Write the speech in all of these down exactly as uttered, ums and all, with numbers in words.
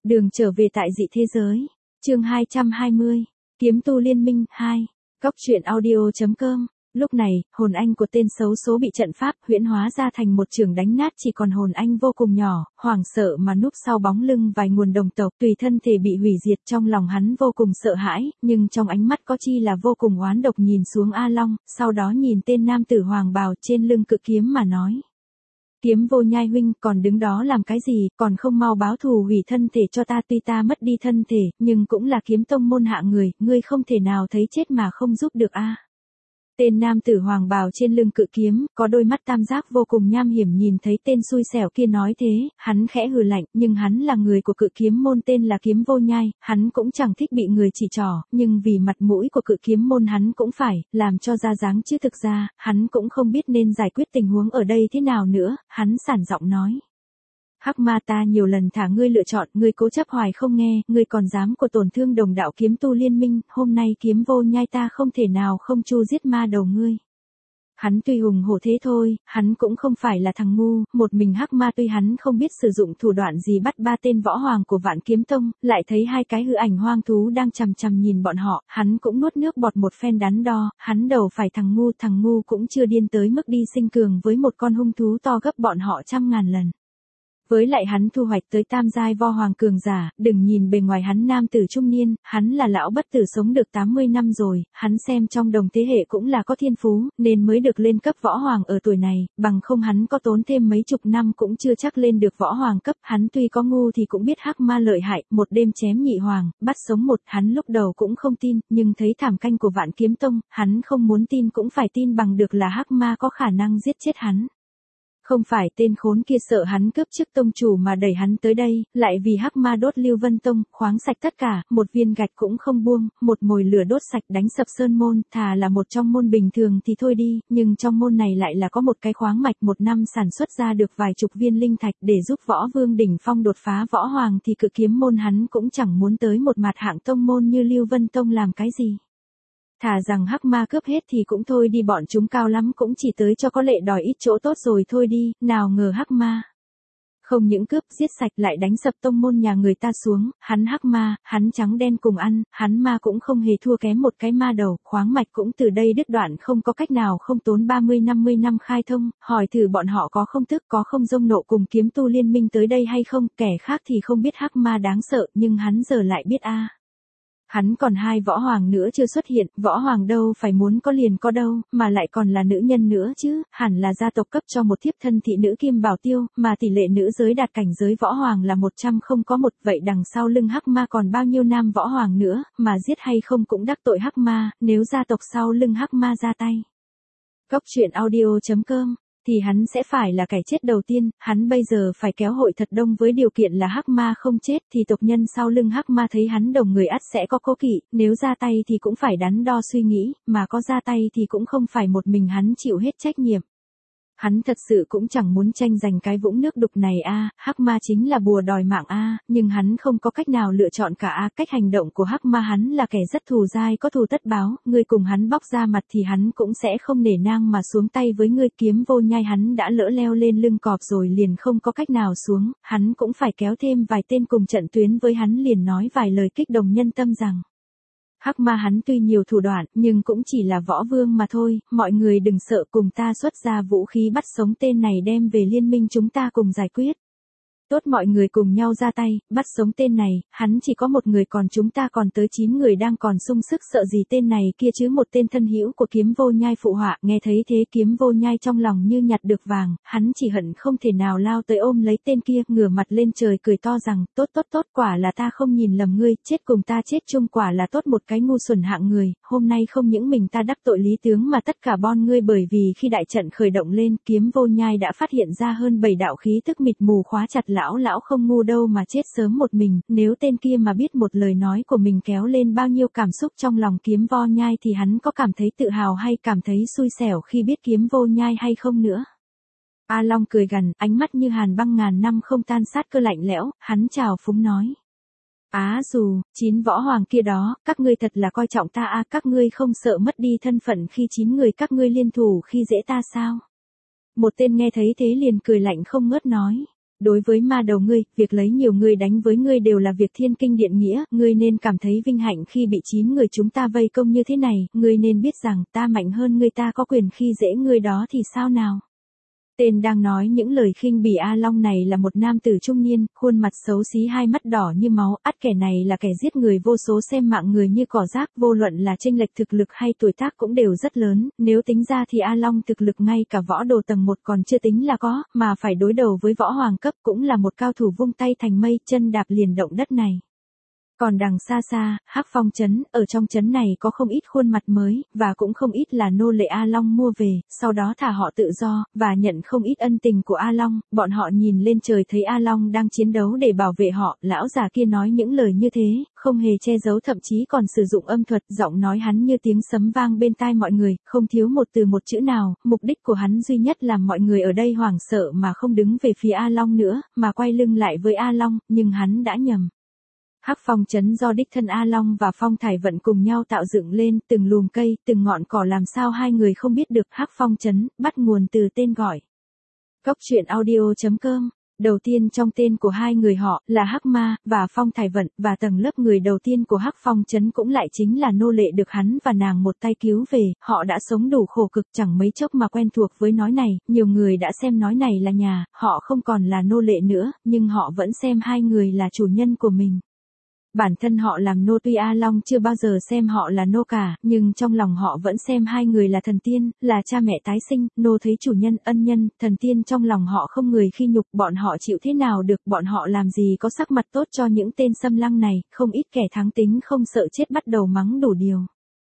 Đường trở về tại dị thế giới. Chương hai trăm hai mươi. Kiếm tu liên minh hai. Cóc truyện audio chấm com. Lúc này, hồn anh của tên xấu số bị trận pháp huyễn hóa ra thành một trường đánh nát, chỉ còn hồn anh vô cùng nhỏ, hoảng sợ mà núp sau bóng lưng vài nguồn đồng tộc, tùy thân thể bị hủy diệt. Trong lòng hắn vô cùng sợ hãi, nhưng trong ánh mắt có chi là vô cùng oán độc, nhìn xuống A Long, sau đó nhìn tên nam tử hoàng bào trên lưng cự kiếm mà nói: Kiếm Vô Nhai huynh, còn đứng đó làm cái gì, còn không mau báo thù hủy thân thể cho ta. Tuy ta mất đi thân thể, nhưng cũng là kiếm tông môn hạ người, ngươi không thể nào thấy chết mà không giúp được a. Tên nam tử hoàng bào trên lưng cự kiếm, có đôi mắt tam giác vô cùng nham hiểm, nhìn thấy tên xui xẻo kia nói thế, hắn khẽ hừ lạnh, nhưng hắn là người của cự kiếm môn tên là Kiếm Vô Nhai, hắn cũng chẳng thích bị người chỉ trỏ, nhưng vì mặt mũi của cự kiếm môn hắn cũng phải làm cho ra dáng chứ thực ra, hắn cũng không biết nên giải quyết tình huống ở đây thế nào nữa, hắn sản giọng nói: Hắc ma, ta nhiều lần thả ngươi lựa chọn, ngươi cố chấp hoài không nghe, ngươi còn dám của tổn thương đồng đạo kiếm tu liên minh, hôm nay Kiếm Vô Nhai ta không thể nào không chu giết ma đầu ngươi. Hắn tuy hùng hổ thế thôi, hắn cũng không phải là thằng ngu, một mình Hắc ma tuy hắn không biết sử dụng thủ đoạn gì bắt ba tên võ hoàng của Vạn Kiếm Tông, lại thấy hai cái hư ảnh hoang thú đang chằm chằm nhìn bọn họ, hắn cũng nuốt nước bọt một phen đắn đo, hắn đầu phải thằng ngu, thằng ngu cũng chưa điên tới mức đi sinh cường với một con hung thú to gấp bọn họ trăm ngàn lần. Với lại hắn thu hoạch tới tam giai vo hoàng cường giả, đừng nhìn bề ngoài hắn nam tử trung niên, hắn là lão bất tử sống được tám mươi năm rồi, hắn xem trong đồng thế hệ cũng là có thiên phú, nên mới được lên cấp võ hoàng ở tuổi này, bằng không hắn có tốn thêm mấy chục năm cũng chưa chắc lên được võ hoàng cấp. Hắn tuy có ngu thì cũng biết Hắc ma lợi hại, một đêm chém nhị hoàng, bắt sống một, hắn lúc đầu cũng không tin, nhưng thấy thảm canh của Vạn Kiếm Tông, hắn không muốn tin cũng phải tin bằng được là Hắc ma có khả năng giết chết hắn. Không phải tên khốn kia sợ hắn cướp chức tông chủ mà đẩy hắn tới đây, lại vì Hắc ma đốt Lưu Vân Tông, khoáng sạch tất cả, một viên gạch cũng không buông, một mồi lửa đốt sạch đánh sập sơn môn, thà là một trong môn bình thường thì thôi đi, nhưng trong môn này lại là có một cái khoáng mạch một năm sản xuất ra được vài chục viên linh thạch để giúp võ vương đỉnh phong đột phá võ hoàng, thì cự kiếm môn hắn cũng chẳng muốn tới một mặt hạng tông môn như Lưu Vân Tông làm cái gì. Thà rằng Hắc ma cướp hết thì cũng thôi đi, bọn chúng cao lắm cũng chỉ tới cho có lệ đòi ít chỗ tốt rồi thôi đi, nào ngờ Hắc ma không những cướp giết sạch lại đánh sập tông môn nhà người ta xuống, hắn Hắc ma, hắn trắng đen cùng ăn, hắn ma cũng không hề thua kém một cái ma đầu, khoáng mạch cũng từ đây đứt đoạn, không có cách nào không tốn ba mươi năm mươi năm khai thông, hỏi thử bọn họ có không tức có không dông nộ cùng kiếm tu liên minh tới đây hay không, kẻ khác thì không biết Hắc ma đáng sợ, nhưng hắn giờ lại biết a. À. Hắn còn hai võ hoàng nữa chưa xuất hiện, võ hoàng đâu phải muốn có liền có đâu, mà lại còn là nữ nhân nữa chứ, hẳn là gia tộc cấp cho một thiếp thân thị nữ kim bảo tiêu, mà tỷ lệ nữ giới đạt cảnh giới võ hoàng là một trăm không có một, vậy đằng sau lưng Hắc ma còn bao nhiêu nam võ hoàng nữa, mà giết hay không cũng đắc tội Hắc ma, nếu gia tộc sau lưng Hắc ma ra tay. Cóc truyện audio chấm com thì hắn sẽ phải là kẻ chết đầu tiên, hắn bây giờ phải kéo hội thật đông với điều kiện là Hắc ma không chết thì tộc nhân sau lưng Hắc ma thấy hắn đồng người ắt sẽ có cố kỵ, nếu ra tay thì cũng phải đắn đo suy nghĩ, mà có ra tay thì cũng không phải một mình hắn chịu hết trách nhiệm. Hắn thật sự cũng chẳng muốn tranh giành cái vũng nước đục này a, à, Hắc ma chính là bùa đòi mạng a, à, nhưng hắn không có cách nào lựa chọn cả a, à, cách hành động của Hắc ma hắn là kẻ rất thù dai có thù tất báo, người cùng hắn bóc ra mặt thì hắn cũng sẽ không nể nang mà xuống tay với ngươi. Kiếm Vô Nhai hắn đã lỡ leo lên lưng cọp rồi liền không có cách nào xuống, hắn cũng phải kéo thêm vài tên cùng trận tuyến với hắn, liền nói vài lời kích động nhân tâm rằng: Hắc ma hắn tuy nhiều thủ đoạn, nhưng cũng chỉ là võ vương mà thôi, mọi người đừng sợ, cùng ta xuất ra vũ khí bắt sống tên này đem về liên minh chúng ta cùng giải quyết. Tốt, mọi người cùng nhau ra tay, bắt sống tên này, hắn chỉ có một người còn chúng ta còn tới chín người đang còn sung sức sợ gì tên này kia chứ. Một tên thân hữu của Kiếm Vô Nhai phụ họa, nghe thấy thế Kiếm Vô Nhai trong lòng như nhặt được vàng, hắn chỉ hận không thể nào lao tới ôm lấy tên kia, ngửa mặt lên trời cười to rằng: tốt tốt tốt, quả là ta không nhìn lầm ngươi, chết cùng ta chết chung, quả là tốt một cái ngu xuẩn hạng người, hôm nay không những mình ta đắc tội lý tướng mà tất cả bon ngươi, bởi vì khi đại trận khởi động lên, Kiếm Vô Nhai đã phát hiện ra hơn bảy đạo khí tức mịt mù khóa chặt. Lão lão không ngu đâu mà chết sớm một mình, nếu tên kia mà biết một lời nói của mình kéo lên bao nhiêu cảm xúc trong lòng Kiếm Vô Nhai thì hắn có cảm thấy tự hào hay cảm thấy xui xẻo khi biết Kiếm Vô Nhai hay không nữa. A Long cười gằn, ánh mắt như hàn băng ngàn năm không tan sát cơ lạnh lẽo, hắn chào phúng nói: Á dù, chín võ hoàng kia đó, các ngươi thật là coi trọng ta a, à, các ngươi không sợ mất đi thân phận khi chín người các ngươi liên thủ khi dễ ta sao? Một tên nghe thấy thế liền cười lạnh không ngớt nói: Đối với ma đầu ngươi, việc lấy nhiều người đánh với ngươi đều là việc thiên kinh địa nghĩa, ngươi nên cảm thấy vinh hạnh khi bị chín người chúng ta vây công như thế này, ngươi nên biết rằng ta mạnh hơn ngươi, ta có quyền khi dễ ngươi đó thì sao nào. Tên đang nói những lời khinh bỉ A Long này là một nam tử trung niên, khuôn mặt xấu xí, hai mắt đỏ như máu, ắt kẻ này là kẻ giết người vô số, xem mạng người như cỏ rác, vô luận là chênh lệch thực lực hay tuổi tác cũng đều rất lớn, nếu tính ra thì A Long thực lực ngay cả võ đồ tầng một còn chưa tính là có, mà phải đối đầu với võ hoàng cấp cũng là một cao thủ vung tay thành mây, chân đạp liền động đất này. Còn đằng xa xa, Hắc Phong trấn, ở trong trấn này có không ít khuôn mặt mới, và cũng không ít là nô lệ A Long mua về, sau đó thả họ tự do, và nhận không ít ân tình của A Long, bọn họ nhìn lên trời thấy A Long đang chiến đấu để bảo vệ họ, lão già kia nói những lời như thế, không hề che giấu, thậm chí còn sử dụng âm thuật, giọng nói hắn như tiếng sấm vang bên tai mọi người, không thiếu một từ một chữ nào, mục đích của hắn duy nhất là mọi người ở đây hoảng sợ mà không đứng về phía A Long nữa, mà quay lưng lại với A Long, nhưng hắn đã nhầm. Hắc Phong trấn do đích thân A Long và Phong Thải Vận cùng nhau tạo dựng lên, từng lùm cây, từng ngọn cỏ, làm sao hai người không biết được. Hắc Phong trấn bắt nguồn từ tên gọi. Cốc truyện audio chấm com. Đầu tiên trong tên của hai người họ là Hắc Ma và Phong Thải Vận, và tầng lớp người đầu tiên của Hắc Phong trấn cũng lại chính là nô lệ được hắn và nàng một tay cứu về. Họ đã sống đủ khổ cực, chẳng mấy chốc mà quen thuộc với nói này, nhiều người đã xem nói này là nhà, họ không còn là nô lệ nữa, nhưng họ vẫn xem hai người là chủ nhân của mình. Bản thân họ làm nô, tuy A Long chưa bao giờ xem họ là nô cả, nhưng trong lòng họ vẫn xem hai người là thần tiên, là cha mẹ tái sinh, nô thấy chủ nhân, ân nhân, thần tiên, trong lòng họ không người khi nhục, bọn họ chịu thế nào được, bọn họ làm gì có sắc mặt tốt cho những tên xâm lăng này, không ít kẻ thắng tính không sợ chết bắt đầu mắng đủ điều.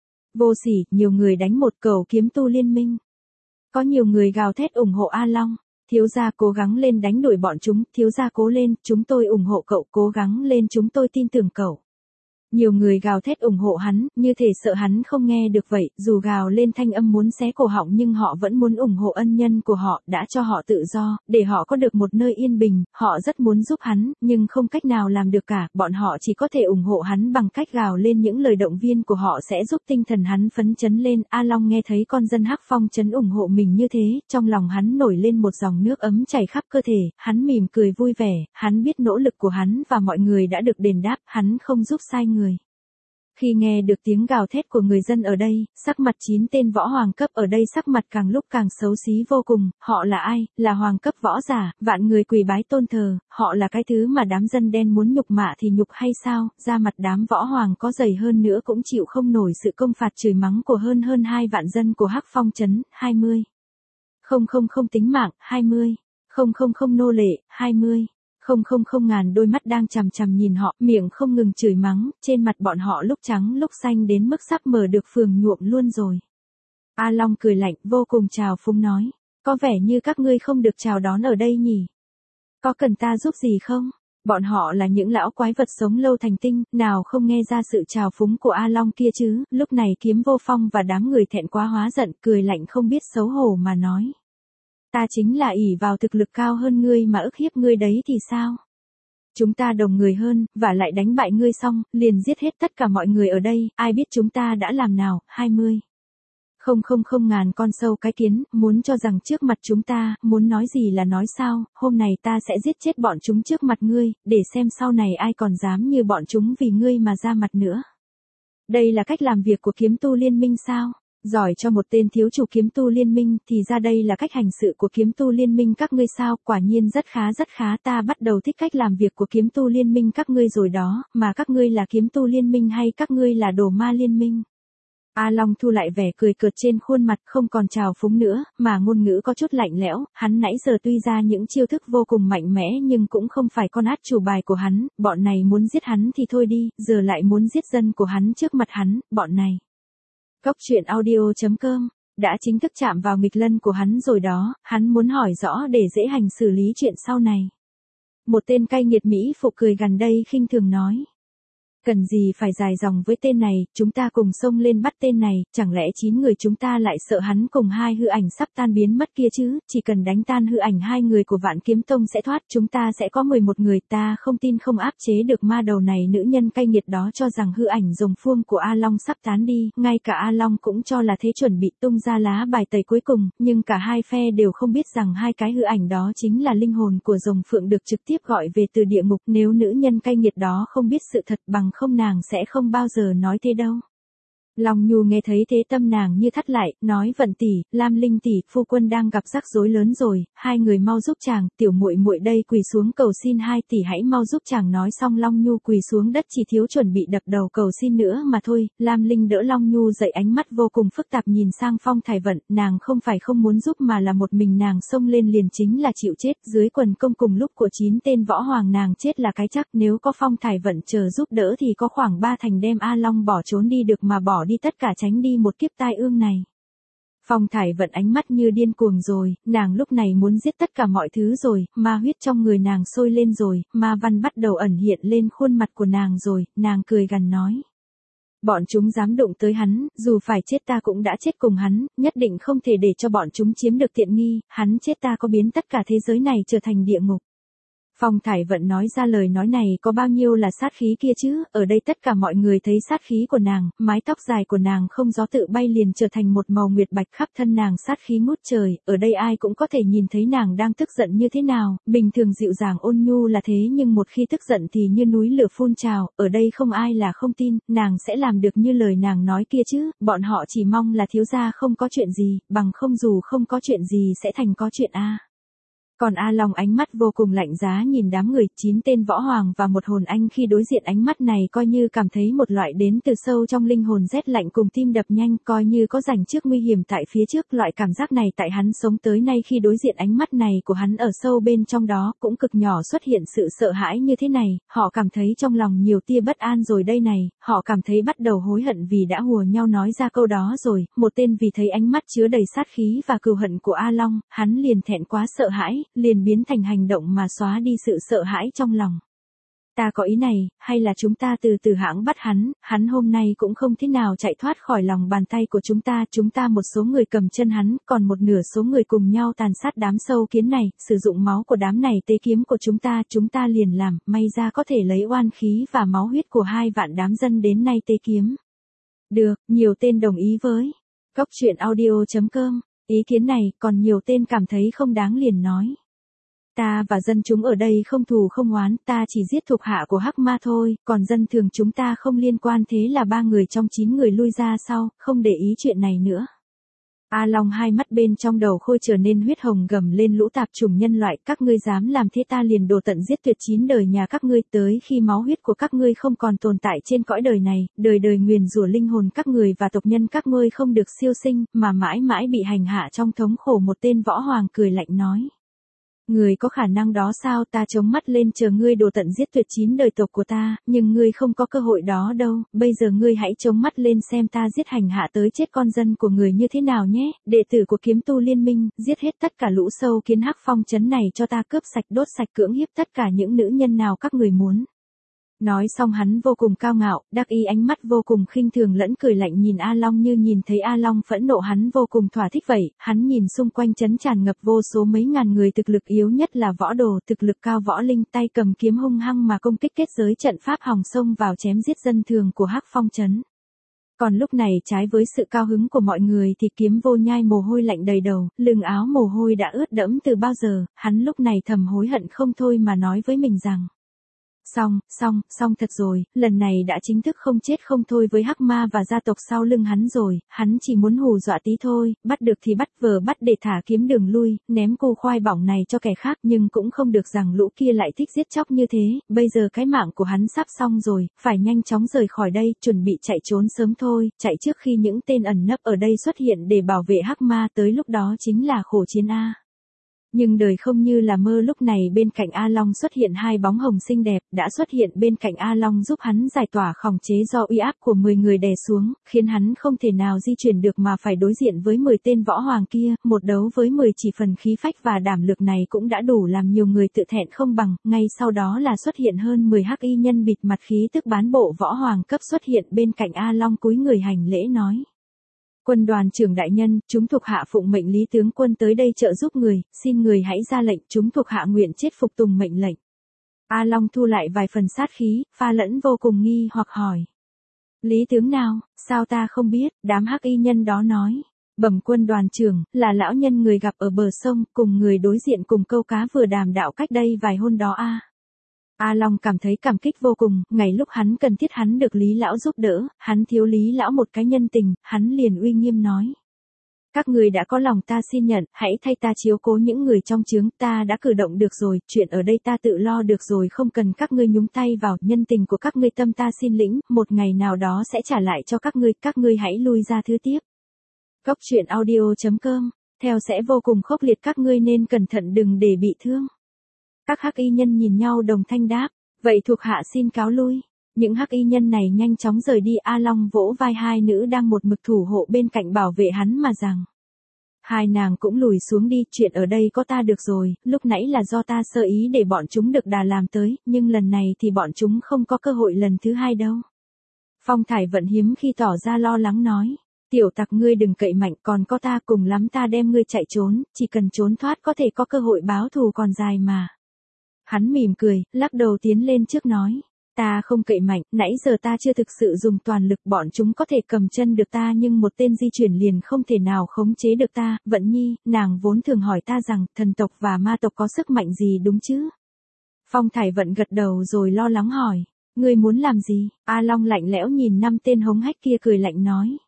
Vô sỉ, nhiều người đánh một cầu kiếm tu liên minh. Có nhiều người gào thét ủng hộ A Long. Thiếu gia cố gắng lên đánh đuổi bọn chúng, thiếu gia cố lên, chúng tôi ủng hộ cậu, cố gắng lên, chúng tôi tin tưởng cậu. Nhiều người gào thét ủng hộ hắn, như thể sợ hắn không nghe được vậy, dù gào lên thanh âm muốn xé cổ họng nhưng họ vẫn muốn ủng hộ ân nhân của họ, đã cho họ tự do, để họ có được một nơi yên bình, họ rất muốn giúp hắn, nhưng không cách nào làm được cả, bọn họ chỉ có thể ủng hộ hắn bằng cách gào lên những lời động viên của họ sẽ giúp tinh thần hắn phấn chấn lên. A Long nghe thấy con dân Hắc Phong trấn ủng hộ mình như thế, trong lòng hắn nổi lên một dòng nước ấm chảy khắp cơ thể, hắn mỉm cười vui vẻ, hắn biết nỗ lực của hắn và mọi người đã được đền đáp, hắn không giúp sai người. Khi nghe được tiếng gào thét của người dân ở đây, sắc mặt chín tên võ hoàng cấp ở đây sắc mặt càng lúc càng xấu xí vô cùng, họ là ai, là hoàng cấp võ giả, vạn người quỳ bái tôn thờ, họ là cái thứ mà đám dân đen muốn nhục mạ thì nhục hay sao, da mặt đám võ hoàng có dày hơn nữa cũng chịu không nổi sự công phạt chửi mắng của hơn hơn hai vạn dân của Hắc Phong trấn. Hai mươi. Không không không tính mạng, hai mươi. Không không không nô lệ, hai mươi. Không không không ngàn đôi mắt đang chằm chằm nhìn họ, miệng không ngừng chửi mắng, trên mặt bọn họ lúc trắng lúc xanh đến mức sắp mở được phường nhuộm luôn rồi. A Long cười lạnh, vô cùng trào phúng nói, có vẻ như các ngươi không được chào đón ở đây nhỉ? Có cần ta giúp gì không? Bọn họ là những lão quái vật sống lâu thành tinh, nào không nghe ra sự trào phúng của A Long kia chứ? Lúc này Kiếm Vô Phong và đám người thẹn quá hóa giận, cười lạnh không biết xấu hổ mà nói. Ta chính là ỷ vào thực lực cao hơn ngươi mà ức hiếp ngươi đấy thì sao? Chúng ta đồng người hơn, và lại đánh bại ngươi xong, liền giết hết tất cả mọi người ở đây, ai biết chúng ta đã làm nào. Hai mươi. Không không không ngàn con sâu cái kiến, muốn cho rằng trước mặt chúng ta, muốn nói gì là nói sao, hôm này ta sẽ giết chết bọn chúng trước mặt ngươi, để xem sau này ai còn dám như bọn chúng vì ngươi mà ra mặt nữa. Đây là cách làm việc của kiếm tu liên minh sao? Giỏi cho một tên thiếu chủ kiếm tu liên minh, thì ra đây là cách hành sự của kiếm tu liên minh các ngươi sao, quả nhiên rất khá rất khá, ta bắt đầu thích cách làm việc của kiếm tu liên minh các ngươi rồi đó, mà các ngươi là kiếm tu liên minh hay các ngươi là đồ ma liên minh? A Long thu lại vẻ cười cợt trên khuôn mặt, không còn trào phúng nữa, mà ngôn ngữ có chút lạnh lẽo, hắn nãy giờ tuy ra những chiêu thức vô cùng mạnh mẽ nhưng cũng không phải con át chủ bài của hắn, bọn này muốn giết hắn thì thôi đi, giờ lại muốn giết dân của hắn trước mặt hắn, bọn này. Cốc truyện audio chấm com đã chính thức chạm vào nghịch lân của hắn rồi đó, hắn muốn hỏi rõ để dễ hành xử lý chuyện sau này. Một tên cai nghiệt Mỹ phụ cười gần đây khinh thường nói. Cần gì phải dài dòng với tên này, chúng ta cùng xông lên bắt tên này, chẳng lẽ chín người chúng ta lại sợ hắn cùng hai hư ảnh sắp tan biến mất kia chứ, chỉ cần đánh tan hư ảnh hai người của Vạn Kiếm Tông sẽ thoát, chúng ta sẽ có mười một người, ta không tin không áp chế được ma đầu này. Nữ nhân cay nghiệt đó cho rằng hư ảnh rồng phuông của A Long sắp tán đi, ngay cả A Long cũng cho là thế, chuẩn bị tung ra lá bài tẩy cuối cùng, nhưng cả hai phe đều không biết rằng hai cái hư ảnh đó chính là linh hồn của rồng phượng được trực tiếp gọi về từ địa ngục. Nếu nữ nhân cay nghiệt đó không biết sự thật, bằng không nàng sẽ không bao giờ nói thế đâu. Long Nhu nghe thấy thế tâm nàng như thắt lại, nói Vận tỷ, Lam Linh tỷ, phu quân đang gặp rắc rối lớn rồi, hai người mau giúp chàng, tiểu muội muội đây quỳ xuống cầu xin hai tỷ hãy mau giúp chàng. Nói xong Long Nhu quỳ xuống đất chỉ thiếu chuẩn bị đập đầu cầu xin nữa mà thôi. Lam Linh đỡ Long Nhu dậy, ánh mắt vô cùng phức tạp nhìn sang Phong Thải Vận, nàng không phải không muốn giúp mà là một mình nàng xông lên liền chính là chịu chết, dưới quần công cùng lúc của chín tên võ hoàng nàng chết là cái chắc, nếu có Phong Thải Vận chờ giúp đỡ thì có khoảng ba thành đem A Long bỏ trốn đi được mà bỏ đi tất cả tránh đi một kiếp tai ương này. Phong Thải Vận ánh mắt như điên cuồng rồi, nàng lúc này muốn giết tất cả mọi thứ rồi, ma huyết trong người nàng sôi lên rồi, ma văn bắt đầu ẩn hiện lên khuôn mặt của nàng rồi, nàng cười gằn nói. Bọn chúng dám đụng tới hắn, dù phải chết ta cũng đã chết cùng hắn, nhất định không thể để cho bọn chúng chiếm được tiện nghi, hắn chết ta có biến tất cả thế giới này trở thành địa ngục. Phong Thải Vận nói ra lời nói này có bao nhiêu là sát khí kia chứ, ở đây tất cả mọi người thấy sát khí của nàng, mái tóc dài của nàng không gió tự bay liền trở thành một màu nguyệt bạch, khắp thân nàng sát khí ngút trời, ở đây ai cũng có thể nhìn thấy nàng đang tức giận như thế nào, bình thường dịu dàng ôn nhu là thế nhưng một khi tức giận thì như núi lửa phun trào, ở đây không ai là không tin, nàng sẽ làm được như lời nàng nói kia chứ, bọn họ chỉ mong là thiếu gia không có chuyện gì, bằng không dù không có chuyện gì sẽ thành có chuyện a. Còn A Long ánh mắt vô cùng lạnh giá nhìn đám người, chín tên võ hoàng và một hồn anh khi đối diện ánh mắt này coi như cảm thấy một loại đến từ sâu trong linh hồn rét lạnh cùng tim đập nhanh, coi như có rành trước nguy hiểm tại phía trước. Loại cảm giác này tại hắn sống tới nay khi đối diện ánh mắt này của hắn ở sâu bên trong đó cũng cực nhỏ xuất hiện sự sợ hãi như thế này, họ cảm thấy trong lòng nhiều tia bất an rồi đây này, họ cảm thấy bắt đầu hối hận vì đã hùa nhau nói ra câu đó rồi, một tên vì thấy ánh mắt chứa đầy sát khí và cừu hận của A Long, hắn liền thẹn quá sợ hãi, liền biến thành hành động mà xóa đi sự sợ hãi trong lòng. Ta có ý này, hay là chúng ta từ từ hãng bắt hắn, hắn hôm nay cũng không thế nào chạy thoát khỏi lòng bàn tay của chúng ta, chúng ta một số người cầm chân hắn, còn một nửa số người cùng nhau tàn sát đám sâu kiến này, sử dụng máu của đám này tế kiếm của chúng ta, chúng ta liền làm, may ra có thể lấy oan khí và máu huyết của hai vạn đám dân đến nay tế kiếm. Được, nhiều tên đồng ý với Cốc truyện audio chấm com, ý kiến này, còn nhiều tên cảm thấy không đáng liền nói. Ta và dân chúng ở đây không thù không oán, ta chỉ giết thuộc hạ của Hắc Ma thôi, còn dân thường chúng ta không liên quan. Thế là ba người trong chín người lui ra sau, không để ý chuyện này nữa. A Long hai mắt bên trong đầu khôi trở nên huyết hồng gầm lên, lũ tạp chủng nhân loại, các ngươi dám làm thế ta liền đồ tận giết tuyệt chín đời nhà các ngươi, tới khi máu huyết của các ngươi không còn tồn tại trên cõi đời này, đời đời nguyền rủa linh hồn các người và tộc nhân các ngươi không được siêu sinh, mà mãi mãi bị hành hạ trong thống khổ. Một tên võ hoàng cười lạnh nói. Người có khả năng đó sao, ta chống mắt lên chờ ngươi đồ tận giết tuyệt chín đời tộc của ta, nhưng ngươi không có cơ hội đó đâu, bây giờ ngươi hãy chống mắt lên xem ta giết hành hạ tới chết con dân của người như thế nào nhé, đệ tử của Kiếm Tu Liên Minh, giết hết tất cả lũ sâu kiến Hắc Phong trấn này cho ta, cướp sạch đốt sạch cưỡng hiếp tất cả những nữ nhân nào các người muốn. Nói xong hắn vô cùng cao ngạo, đắc ý, ánh mắt vô cùng khinh thường lẫn cười lạnh nhìn A Long như nhìn thấy A Long phẫn nộ hắn vô cùng thỏa thích vậy, hắn nhìn xung quanh trấn tràn ngập vô số mấy ngàn người, thực lực yếu nhất là võ đồ, thực lực cao võ linh, tay cầm kiếm hung hăng mà công kích, kết giới trận pháp hòng xông vào chém giết dân thường của Hắc Phong trấn. Còn lúc này trái với sự cao hứng của mọi người thì Kiếm Vô Nhai mồ hôi lạnh đầy đầu, lưng áo mồ hôi đã ướt đẫm từ bao giờ, hắn lúc này thầm hối hận không thôi mà nói với mình rằng. Xong, xong, xong thật rồi, lần này đã chính thức không chết không thôi với Hắc Ma và gia tộc sau lưng hắn rồi, hắn chỉ muốn hù dọa tí thôi, bắt được thì bắt, vờ bắt để thả kiếm đường lui, ném củ khoai bỏng này cho kẻ khác, nhưng cũng không được rằng lũ kia lại thích giết chóc như thế, bây giờ cái mạng của hắn sắp xong rồi, phải nhanh chóng rời khỏi đây, chuẩn bị chạy trốn sớm thôi, chạy trước khi những tên ẩn nấp ở đây xuất hiện để bảo vệ Hắc Ma, tới lúc đó chính là khổ chiến a. Nhưng đời không như là mơ, lúc này bên cạnh A Long xuất hiện hai bóng hồng xinh đẹp, đã xuất hiện bên cạnh A Long giúp hắn giải tỏa khống chế do uy áp của mười người đè xuống, khiến hắn không thể nào di chuyển được mà phải đối diện với mười tên võ hoàng kia, một đấu với mười chỉ phần khí phách và đảm lực này cũng đã đủ làm nhiều người tự thẹn không bằng, ngay sau đó là xuất hiện hơn mười hắc y nhân bịt mặt khí tức bán bộ võ hoàng cấp xuất hiện bên cạnh A Long cúi người hành lễ nói. Quân đoàn trưởng đại nhân, chúng thuộc hạ phụng mệnh Lý tướng quân tới đây trợ giúp người, xin người hãy ra lệnh, chúng thuộc hạ nguyện chết phục tùng mệnh lệnh. A Long thu lại vài phần sát khí, pha lẫn vô cùng nghi hoặc hỏi. Lý tướng nào, sao ta không biết, đám hắc y nhân đó nói. Bẩm quân đoàn trưởng, là lão nhân người gặp ở bờ sông, cùng người đối diện cùng câu cá vừa đàm đạo cách đây vài hôm đó a. A Long cảm thấy cảm kích vô cùng, ngày lúc hắn cần thiết hắn được Lý lão giúp đỡ, hắn thiếu Lý lão một cái nhân tình, hắn liền uy nghiêm nói. Các người đã có lòng ta xin nhận, hãy thay ta chiếu cố những người trong chướng, ta đã cử động được rồi, chuyện ở đây ta tự lo được rồi, không cần các ngươi nhúng tay vào, nhân tình của các ngươi tâm ta xin lĩnh, một ngày nào đó sẽ trả lại cho các ngươi, các ngươi hãy lui ra thứ tiếp. Cốc truyện audio chấm com, theo sẽ vô cùng khốc liệt, các ngươi nên cẩn thận đừng để bị thương. Các hắc y nhân nhìn nhau đồng thanh đáp, vậy thuộc hạ xin cáo lui. Những hắc y nhân này nhanh chóng rời đi. A Long vỗ vai hai nữ đang một mực thủ hộ bên cạnh bảo vệ hắn mà rằng. Hai nàng cũng lùi xuống đi, chuyện ở đây có ta được rồi, lúc nãy là do ta sơ ý để bọn chúng được đà làm tới, nhưng lần này thì bọn chúng không có cơ hội lần thứ hai đâu. Phong Thải Vận hiếm khi tỏ ra lo lắng nói. Tiểu tặc ngươi đừng cậy mạnh, còn có ta, cùng lắm ta đem ngươi chạy trốn, chỉ cần trốn thoát có thể có cơ hội báo thù còn dài mà. Hắn mỉm cười, lắc đầu tiến lên trước nói. Ta không cậy mạnh, nãy giờ ta chưa thực sự dùng toàn lực, bọn chúng có thể cầm chân được ta nhưng một tên di chuyển liền không thể nào khống chế được ta. Vận Nhi, nàng vốn thường hỏi ta rằng, thần tộc và ma tộc có sức mạnh gì đúng chứ? Phong Thải Vận gật đầu rồi lo lắng hỏi. Ngươi muốn làm gì? A Long lạnh lẽo nhìn năm tên hống hách kia cười lạnh nói.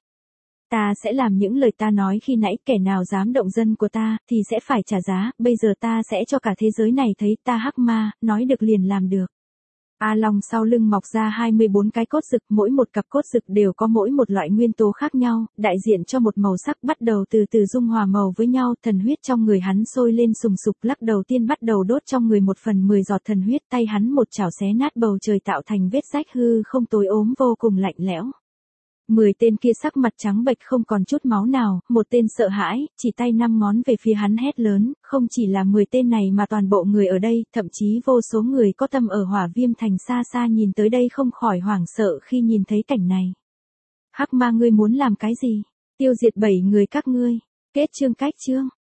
Ta sẽ làm những lời ta nói khi nãy, kẻ nào dám động dân của ta, thì sẽ phải trả giá, bây giờ ta sẽ cho cả thế giới này thấy ta hắc ma, nói được liền làm được. A Long sau lưng mọc ra hai mươi bốn cái cốt dực, mỗi một cặp cốt dực đều có mỗi một loại nguyên tố khác nhau, đại diện cho một màu sắc, bắt đầu từ từ dung hòa màu với nhau, thần huyết trong người hắn sôi lên sùng sục, lắc đầu tiên bắt đầu đốt trong người một phần mười giọt thần huyết, tay hắn một chảo xé nát bầu trời tạo thành vết rách hư không tối ốm vô cùng lạnh lẽo. Mười tên kia sắc mặt trắng bệch không còn chút máu nào, một tên sợ hãi, chỉ tay năm ngón về phía hắn hét lớn, không chỉ là mười tên này mà toàn bộ người ở đây, thậm chí vô số người có tâm ở Hỏa Viêm Thành xa xa nhìn tới đây không khỏi hoảng sợ khi nhìn thấy cảnh này. Hắc ma, ngươi muốn làm cái gì? Tiêu diệt bảy người các ngươi. Kết chương cách chương.